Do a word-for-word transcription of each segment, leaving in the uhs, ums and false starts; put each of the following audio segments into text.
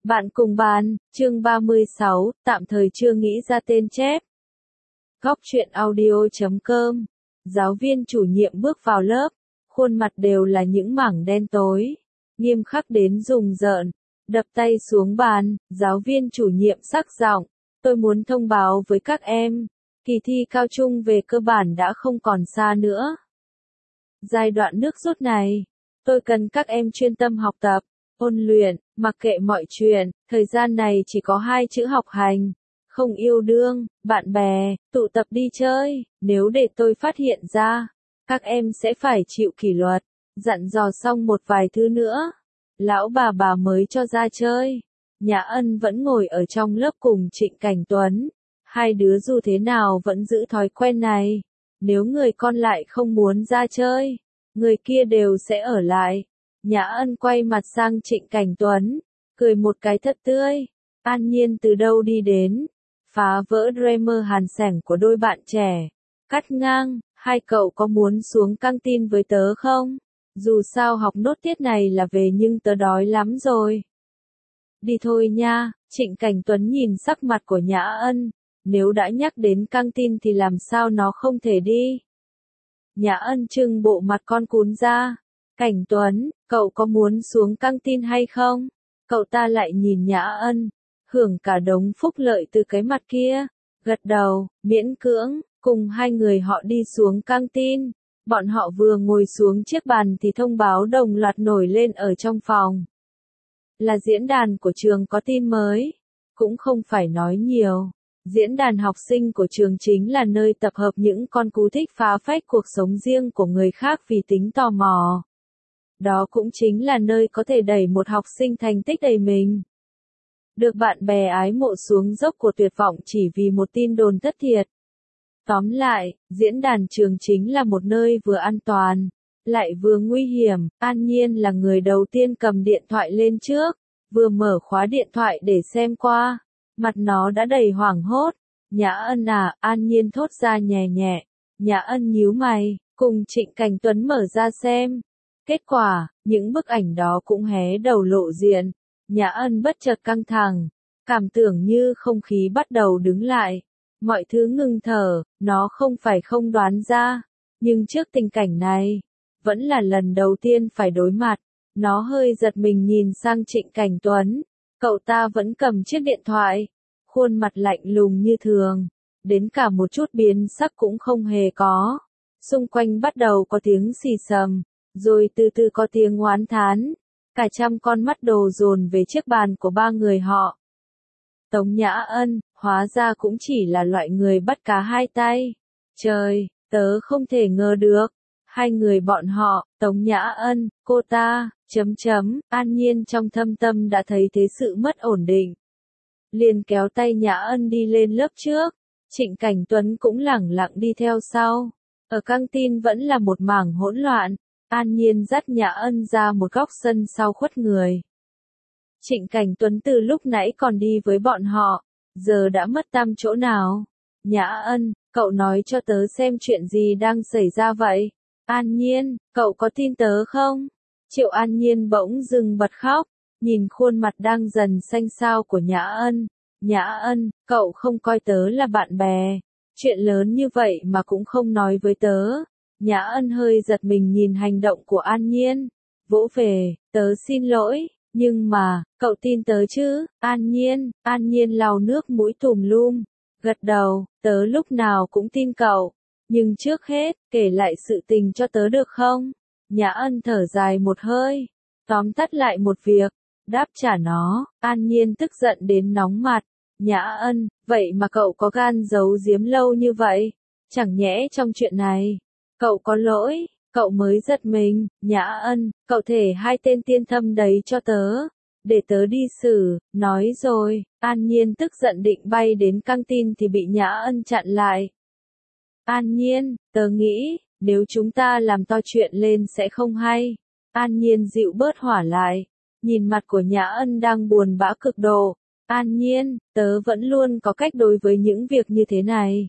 Bạn cùng bàn, chương ba mươi sáu, tạm thời chưa nghĩ ra tên chép. Góc truyện audio chấm com. Giáo viên chủ nhiệm bước vào lớp, khuôn mặt đều là những mảng đen tối, nghiêm khắc đến rùng rợn, đập tay xuống bàn, giáo viên chủ nhiệm sắc giọng, tôi muốn thông báo với các em, kỳ thi cao trung về cơ bản đã không còn xa nữa. Giai đoạn nước rút này, tôi cần các em chuyên tâm học tập, ôn luyện, mặc kệ mọi chuyện, thời gian này chỉ có hai chữ học hành, không yêu đương, bạn bè, tụ tập đi chơi, nếu để tôi phát hiện ra, các em sẽ phải chịu kỷ luật. Dặn dò xong một vài thứ nữa, lão bà bà mới cho ra chơi. Nhã Ân vẫn ngồi ở trong lớp cùng Trịnh Cảnh Tuấn, hai đứa dù thế nào vẫn giữ thói quen này, nếu người con lại không muốn ra chơi, người kia đều sẽ ở lại. Nhã Ân quay mặt sang Trịnh Cảnh Tuấn, cười một cái thật tươi. An Nhiên từ đâu đi đến, phá vỡ drama hàn sẻng của đôi bạn trẻ, cắt ngang, hai cậu có muốn xuống căng tin với tớ không? Dù sao học nốt tiết này là về nhưng tớ đói lắm rồi. Đi thôi nha, Trịnh Cảnh Tuấn nhìn sắc mặt của Nhã Ân, nếu đã nhắc đến căng tin thì làm sao nó không thể đi. Nhã Ân trưng bộ mặt con cún ra. Cảnh Tuấn, cậu có muốn xuống căng tin hay không? Cậu ta lại nhìn Nhã Ân, hưởng cả đống phúc lợi từ cái mặt kia, gật đầu, miễn cưỡng, cùng hai người họ đi xuống căng tin. Bọn họ vừa ngồi xuống chiếc bàn thì thông báo đồng loạt nổi lên ở trong phòng. Là diễn đàn của trường có tin mới, cũng không phải nói nhiều. Diễn đàn học sinh của trường chính là nơi tập hợp những con cú thích phá phách cuộc sống riêng của người khác vì tính tò mò. Đó cũng chính là nơi có thể đẩy một học sinh thành tích đầy mình. Được bạn bè ái mộ xuống dốc của tuyệt vọng chỉ vì một tin đồn thất thiệt. Tóm lại, diễn đàn trường chính là một nơi vừa an toàn, lại vừa nguy hiểm. An Nhiên là người đầu tiên cầm điện thoại lên trước, vừa mở khóa điện thoại để xem qua. Mặt nó đã đầy hoảng hốt. Nhã Ân à, An Nhiên thốt ra nhẹ nhẹ. Nhã Ân nhíu mày, cùng Trịnh Cảnh Tuấn mở ra xem. Kết quả, những bức ảnh đó cũng hé đầu lộ diện. Nhã Ân bất chợt căng thẳng, cảm tưởng như không khí bắt đầu đứng lại. Mọi thứ ngừng thở, nó không phải không đoán ra. Nhưng trước tình cảnh này, vẫn là lần đầu tiên phải đối mặt. Nó hơi giật mình nhìn sang Trịnh Cảnh Tuấn. Cậu ta vẫn cầm chiếc điện thoại, khuôn mặt lạnh lùng như thường, đến cả một chút biến sắc cũng không hề có. Xung quanh bắt đầu có tiếng xì xầm, rồi từ từ có tiếng oán thán. Cả trăm con mắt đồ dồn về chiếc bàn của ba người họ. Tống Nhã Ân, hóa ra cũng chỉ là loại người bắt cá hai tay. Trời, tớ không thể ngờ được. Hai người bọn họ, Tống Nhã Ân, cô ta, chấm chấm, An Nhiên trong thâm tâm đã thấy thế sự mất ổn định. Liền kéo tay Nhã Ân đi lên lớp trước, Trịnh Cảnh Tuấn cũng lẳng lặng đi theo sau. Ở căng tin vẫn là một mảng hỗn loạn, An Nhiên dắt Nhã Ân ra một góc sân sau khuất người. Trịnh Cảnh Tuấn từ lúc nãy còn đi với bọn họ, giờ đã mất tăm chỗ nào. Nhã Ân, cậu nói cho tớ xem chuyện gì đang xảy ra vậy? An Nhiên, cậu có tin tớ không? Triệu An Nhiên bỗng dừng bật khóc, nhìn khuôn mặt đang dần xanh xao của Nhã Ân. Nhã Ân, cậu không coi tớ là bạn bè. Chuyện lớn như vậy mà cũng không nói với tớ. Nhã Ân hơi giật mình nhìn hành động của An Nhiên. Vỗ về, tớ xin lỗi, nhưng mà, cậu tin tớ chứ? An Nhiên, An Nhiên lau nước mũi tùm lum, gật đầu, tớ lúc nào cũng tin cậu. Nhưng trước hết, kể lại sự tình cho tớ được không? Nhã Ân thở dài một hơi, tóm tắt lại một việc, đáp trả nó. An Nhiên tức giận đến nóng mặt. Nhã Ân, vậy mà cậu có gan giấu giếm lâu như vậy? Chẳng nhẽ trong chuyện này, cậu có lỗi? Cậu mới giật mình. Nhã Ân, cậu thể hai tên tiên thâm đấy cho tớ, để tớ đi xử. Nói rồi, An Nhiên tức giận định bay đến căng tin thì bị Nhã Ân chặn lại. An Nhiên, tớ nghĩ, nếu chúng ta làm to chuyện lên sẽ không hay. An Nhiên dịu bớt hỏa lại, nhìn mặt của Nhã Ân đang buồn bã cực độ. An Nhiên, tớ vẫn luôn có cách đối với những việc như thế này.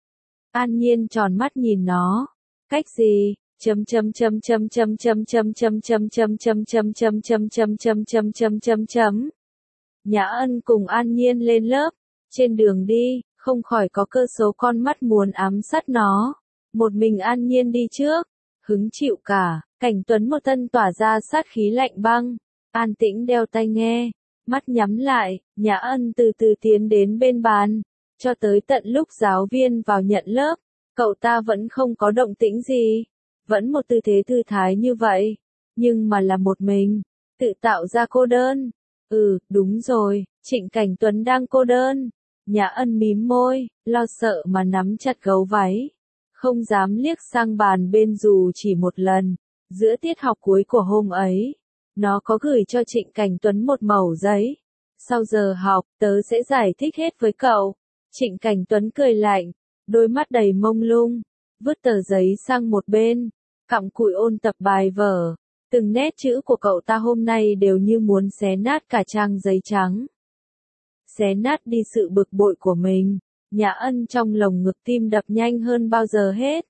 An Nhiên tròn mắt nhìn nó. Cách gì? Chấm chấm chấm chấm chấm chấm chấm chấm chấm chấm chấm chấm chấm chấm chấm chấm chấm chấm chấm chấm. Nhã Ân cùng An Nhiên lên lớp, trên đường đi, không khỏi có cơ số con mắt muốn ám sát nó. Một mình An Nhiên đi trước, hứng chịu cả, Cảnh Tuấn một thân tỏa ra sát khí lạnh băng, an tĩnh đeo tai nghe, mắt nhắm lại, Nhã Ân từ từ tiến đến bên bàn, cho tới tận lúc giáo viên vào nhận lớp, cậu ta vẫn không có động tĩnh gì, vẫn một tư thế thư thái như vậy, nhưng mà là một mình, tự tạo ra cô đơn. Ừ, đúng rồi, Trịnh Cảnh Tuấn đang cô đơn. Nhã Ân mím môi, lo sợ mà nắm chặt gấu váy, không dám liếc sang bàn bên dù chỉ một lần. Giữa tiết học cuối của hôm ấy, nó có gửi cho Trịnh Cảnh Tuấn một mẩu giấy. Sau giờ học, tớ sẽ giải thích hết với cậu. Trịnh Cảnh Tuấn cười lạnh, đôi mắt đầy mông lung, vứt tờ giấy sang một bên, cặm cụi ôn tập bài vở. Từng nét chữ của cậu ta hôm nay đều như muốn xé nát cả trang giấy trắng. Xé nát đi sự bực bội của mình, Nhã Ân trong lồng ngực tim đập nhanh hơn bao giờ hết.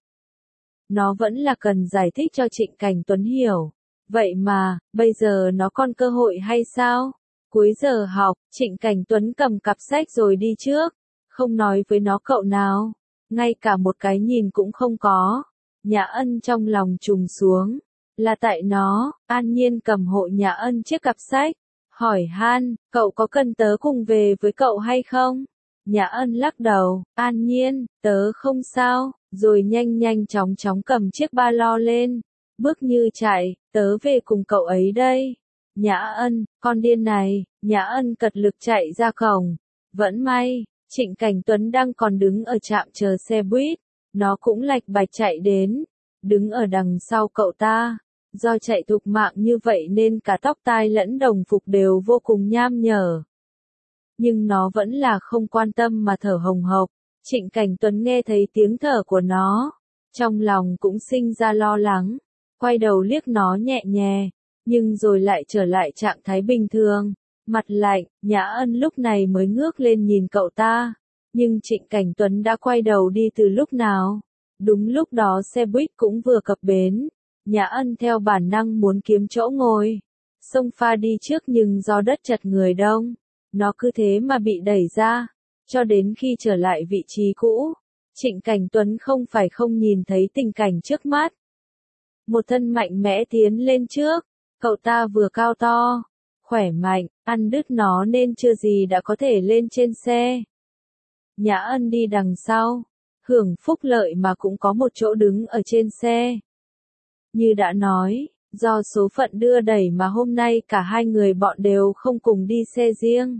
Nó vẫn là cần giải thích cho Trịnh Cảnh Tuấn hiểu. Vậy mà, bây giờ nó còn cơ hội hay sao? Cuối giờ học, Trịnh Cảnh Tuấn cầm cặp sách rồi đi trước, không nói với nó cậu nào, ngay cả một cái nhìn cũng không có. Nhã Ân trong lòng trùng xuống, là tại nó. An Nhiên cầm hộ Nhã Ân chiếc cặp sách, hỏi han, cậu có cần tớ cùng về với cậu hay không? Nhã Ân lắc đầu, An Nhiên, tớ không sao, rồi nhanh nhanh chóng chóng cầm chiếc ba lô lên, bước như chạy, tớ về cùng cậu ấy đây. Nhã Ân, con điên này. Nhã Ân cật lực chạy ra cổng, vẫn may, Trịnh Cảnh Tuấn đang còn đứng ở trạm chờ xe buýt, nó cũng lạch bạch chạy đến, đứng ở đằng sau cậu ta. Do chạy thục mạng như vậy nên cả tóc tai lẫn đồng phục đều vô cùng nham nhở. Nhưng nó vẫn là không quan tâm mà thở hồng hộc. Trịnh Cảnh Tuấn nghe thấy tiếng thở của nó, trong lòng cũng sinh ra lo lắng, quay đầu liếc nó nhẹ nhẹ, nhưng rồi lại trở lại trạng thái bình thường, mặt lạnh. Nhã Ân lúc này mới ngước lên nhìn cậu ta, nhưng Trịnh Cảnh Tuấn đã quay đầu đi từ lúc nào. Đúng lúc đó xe buýt cũng vừa cập bến. Nhã Ân theo bản năng muốn kiếm chỗ ngồi, xông pha đi trước nhưng do đất chật người đông, nó cứ thế mà bị đẩy ra, cho đến khi trở lại vị trí cũ. Trịnh Cảnh Tuấn không phải không nhìn thấy tình cảnh trước mắt. Một thân mạnh mẽ tiến lên trước, cậu ta vừa cao to, khỏe mạnh, ăn đứt nó nên chưa gì đã có thể lên trên xe. Nhã Ân đi đằng sau, hưởng phúc lợi mà cũng có một chỗ đứng ở trên xe. Như đã nói, do số phận đưa đẩy mà hôm nay cả hai người bọn đều không cùng đi xe riêng.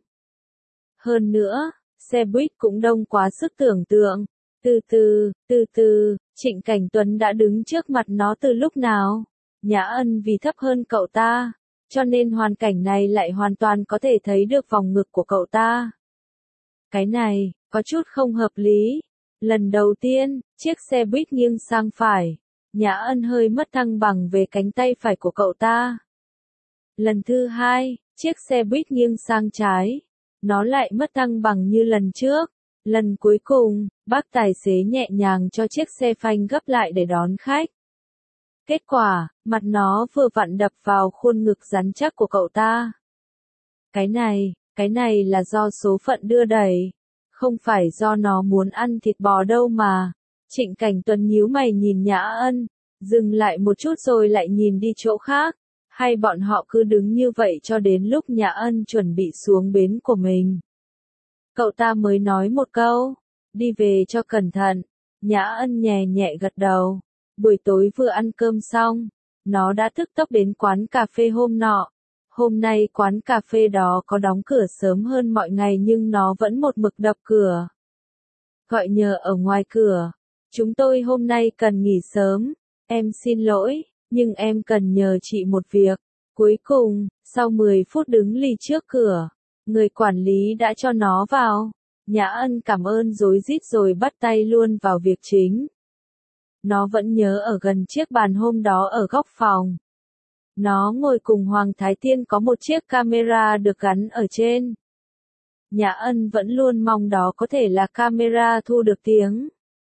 Hơn nữa, xe buýt cũng đông quá sức tưởng tượng. Từ từ, từ từ, Trịnh Cảnh Tuấn đã đứng trước mặt nó từ lúc nào? Nhã Ân vì thấp hơn cậu ta, cho nên hoàn cảnh này lại hoàn toàn có thể thấy được vòng ngực của cậu ta. Cái này, có chút không hợp lý. Lần đầu tiên, chiếc xe buýt nghiêng sang phải. Nhã Ân hơi mất thăng bằng về cánh tay phải của cậu ta. Lần thứ hai, chiếc xe buýt nghiêng sang trái. Nó lại mất thăng bằng như lần trước. Lần cuối cùng, bác tài xế nhẹ nhàng cho chiếc xe phanh gấp lại để đón khách. Kết quả, mặt nó vừa vặn đập vào khuôn ngực rắn chắc của cậu ta. Cái này, cái này là do số phận đưa đẩy. Không phải do nó muốn ăn thịt bò đâu mà. Trịnh Cảnh Tuấn nhíu mày nhìn Nhã Ân, dừng lại một chút rồi lại nhìn đi chỗ khác. Hay bọn họ cứ đứng như vậy cho đến lúc Nhã Ân chuẩn bị xuống bến của mình. Cậu ta mới nói một câu, đi về cho cẩn thận. Nhã Ân nhẹ nhẹ gật đầu. Buổi tối vừa ăn cơm xong, nó đã tức tốc đến quán cà phê hôm nọ. Hôm nay quán cà phê đó có đóng cửa sớm hơn mọi ngày nhưng nó vẫn một mực đập cửa. Gọi nhờ ở ngoài cửa. Chúng tôi hôm nay cần nghỉ sớm. Em xin lỗi, nhưng em cần nhờ chị một việc. Cuối cùng, sau mười phút đứng lì trước cửa, người quản lý đã cho nó vào. Nhã Ân cảm ơn rối rít rồi bắt tay luôn vào việc chính. Nó vẫn nhớ ở gần chiếc bàn hôm đó ở góc phòng. Nó ngồi cùng Hoàng Thái Tiên có một chiếc camera được gắn ở trên. Nhã Ân vẫn luôn mong đó có thể là camera thu được tiếng.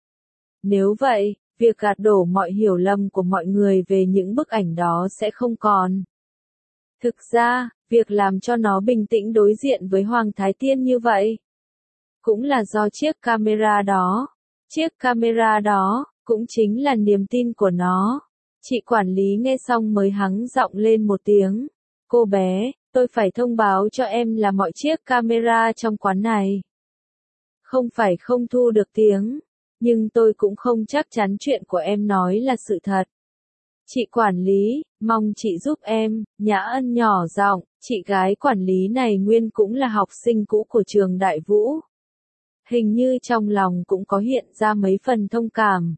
Nếu vậy, việc gạt đổ mọi hiểu lầm của mọi người về những bức ảnh đó sẽ không còn. Thực ra, Việc làm cho nó bình tĩnh đối diện với Hoàng Thái Tiên như vậy, cũng là do chiếc camera đó. Chiếc camera đó, cũng chính là niềm tin của nó. Chị quản lý nghe xong mới hắng giọng lên một tiếng. Cô bé, tôi phải thông báo cho em là mọi chiếc camera trong quán này không phải không thu được tiếng, nhưng tôi cũng không chắc chắn chuyện của em nói là sự thật. Chị quản lý, mong chị giúp em, Nhã Ân nhỏ giọng, chị gái quản lý này nguyên cũng là học sinh cũ của trường Đại Vũ. Hình như trong lòng cũng có hiện ra mấy phần thông cảm.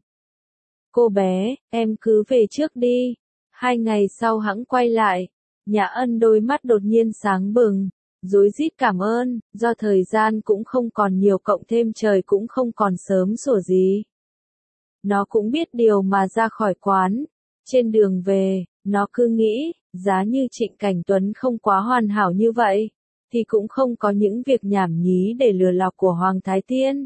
Cô bé, em cứ về trước đi. Hai ngày sau hẵng quay lại. Nhã Ân đôi mắt đột nhiên sáng bừng. Rối rít cảm ơn, do thời gian cũng không còn nhiều cộng thêm trời cũng không còn sớm sủa gì. Nó cũng biết điều mà ra khỏi quán. Trên đường về, nó cứ nghĩ, giá như Trịnh Cảnh Tuấn không quá hoàn hảo như vậy, thì cũng không có những việc nhảm nhí để lừa lọc của Hoàng Thái Tiên.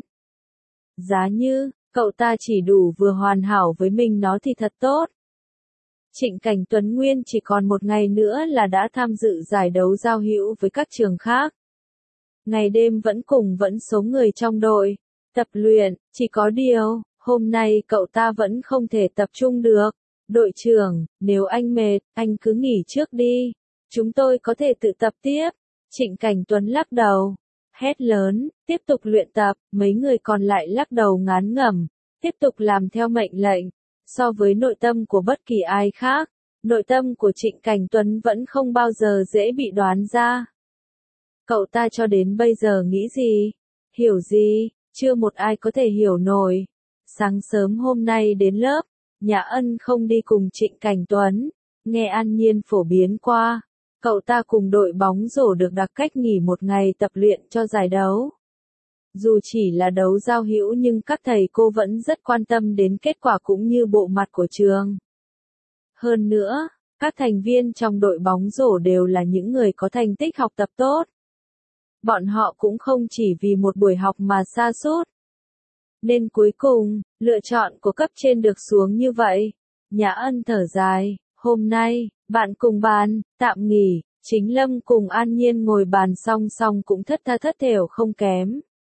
Giá như, cậu ta chỉ đủ vừa hoàn hảo với mình nó thì thật tốt. Trịnh Cảnh Tuấn nguyên chỉ còn một ngày nữa là đã tham dự giải đấu giao hữu với các trường khác. Ngày đêm vẫn cùng vẫn số người trong đội, tập luyện, chỉ có điều, hôm nay cậu ta vẫn không thể tập trung được. Đội trưởng, nếu anh mệt, anh cứ nghỉ trước đi. Chúng tôi có thể tự tập tiếp. Trịnh Cảnh Tuấn lắc đầu. Hét lớn, tiếp tục luyện tập, mấy người còn lại lắc đầu ngán ngẩm, tiếp tục làm theo mệnh lệnh. So với nội tâm của bất kỳ ai khác, nội tâm của Trịnh Cảnh Tuấn vẫn không bao giờ dễ bị đoán ra. Cậu ta cho đến bây giờ nghĩ gì, hiểu gì, chưa một ai có thể hiểu nổi. Sáng sớm hôm nay đến lớp, Nhã Ân không đi cùng Trịnh Cảnh Tuấn, nghe An Nhiên phổ biến qua. Cậu ta cùng đội bóng rổ được đặc cách nghỉ một ngày tập luyện cho giải đấu. Dù chỉ là đấu giao hữu nhưng các thầy cô vẫn rất quan tâm đến kết quả cũng như bộ mặt của trường. Hơn nữa, các thành viên trong đội bóng rổ đều là những người có thành tích học tập tốt. Bọn họ cũng không chỉ vì một buổi học mà sa sút. Nên cuối cùng, lựa chọn của cấp trên được xuống như vậy. Nhã Ân thở dài, hôm nay, bạn cùng bàn, tạm nghỉ, Chính Lâm cùng An Nhiên ngồi bàn song song cũng thất tha thất thểu không kém.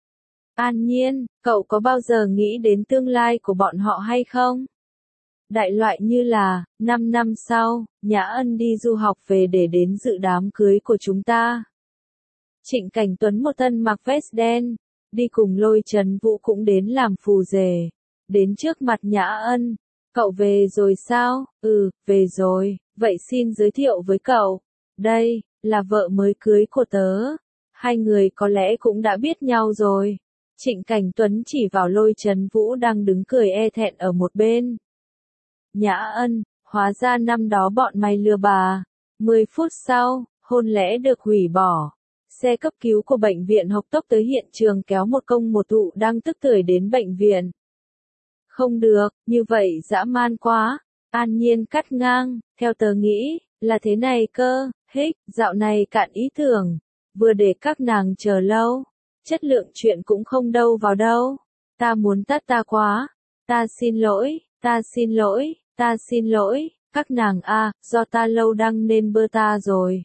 An Nhiên, cậu có bao giờ nghĩ đến tương lai của bọn họ hay không? Đại loại như là, năm năm sau, Nhã Ân đi du học về để đến dự đám cưới của chúng ta. Trịnh Cảnh Tuấn một thân mặc vest đen, đi cùng Lôi Trấn Vũ cũng đến làm phù rể. Đến trước mặt Nhã Ân, cậu về rồi sao? Ừ, về rồi, vậy xin giới thiệu với cậu. Đây, là vợ mới cưới của tớ. Hai người có lẽ cũng đã biết nhau rồi. Trịnh Cảnh Tuấn chỉ vào Lôi Trấn Vũ đang đứng cười e thẹn ở một bên. Nhã Ân, hóa ra năm đó bọn mày lừa bà. Mười phút sau, hôn lễ được hủy bỏ. Xe cấp cứu của bệnh viện Hộc Tốc tới hiện trường kéo một công một thụ đang tức tưởi đến bệnh viện. Không được, như vậy dã man quá. An Nhiên cắt ngang, theo tớ nghĩ, là thế này cơ, hích, dạo này cạn ý tưởng. Vừa để các nàng chờ lâu. Chất lượng chuyện cũng không đâu vào đâu. Ta muốn tắt ta quá. Ta xin lỗi, ta xin lỗi, ta xin lỗi, các nàng a, do ta lâu đăng nên bơ ta rồi.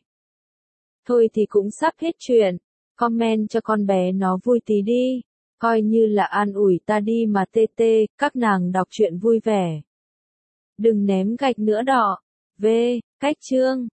Thôi thì cũng sắp hết chuyện. Comment cho con bé nó vui tí đi. Coi như là an ủi ta đi mà tê tê, các nàng đọc truyện vui vẻ. Đừng ném gạch nữa đỏ. V, cách chương.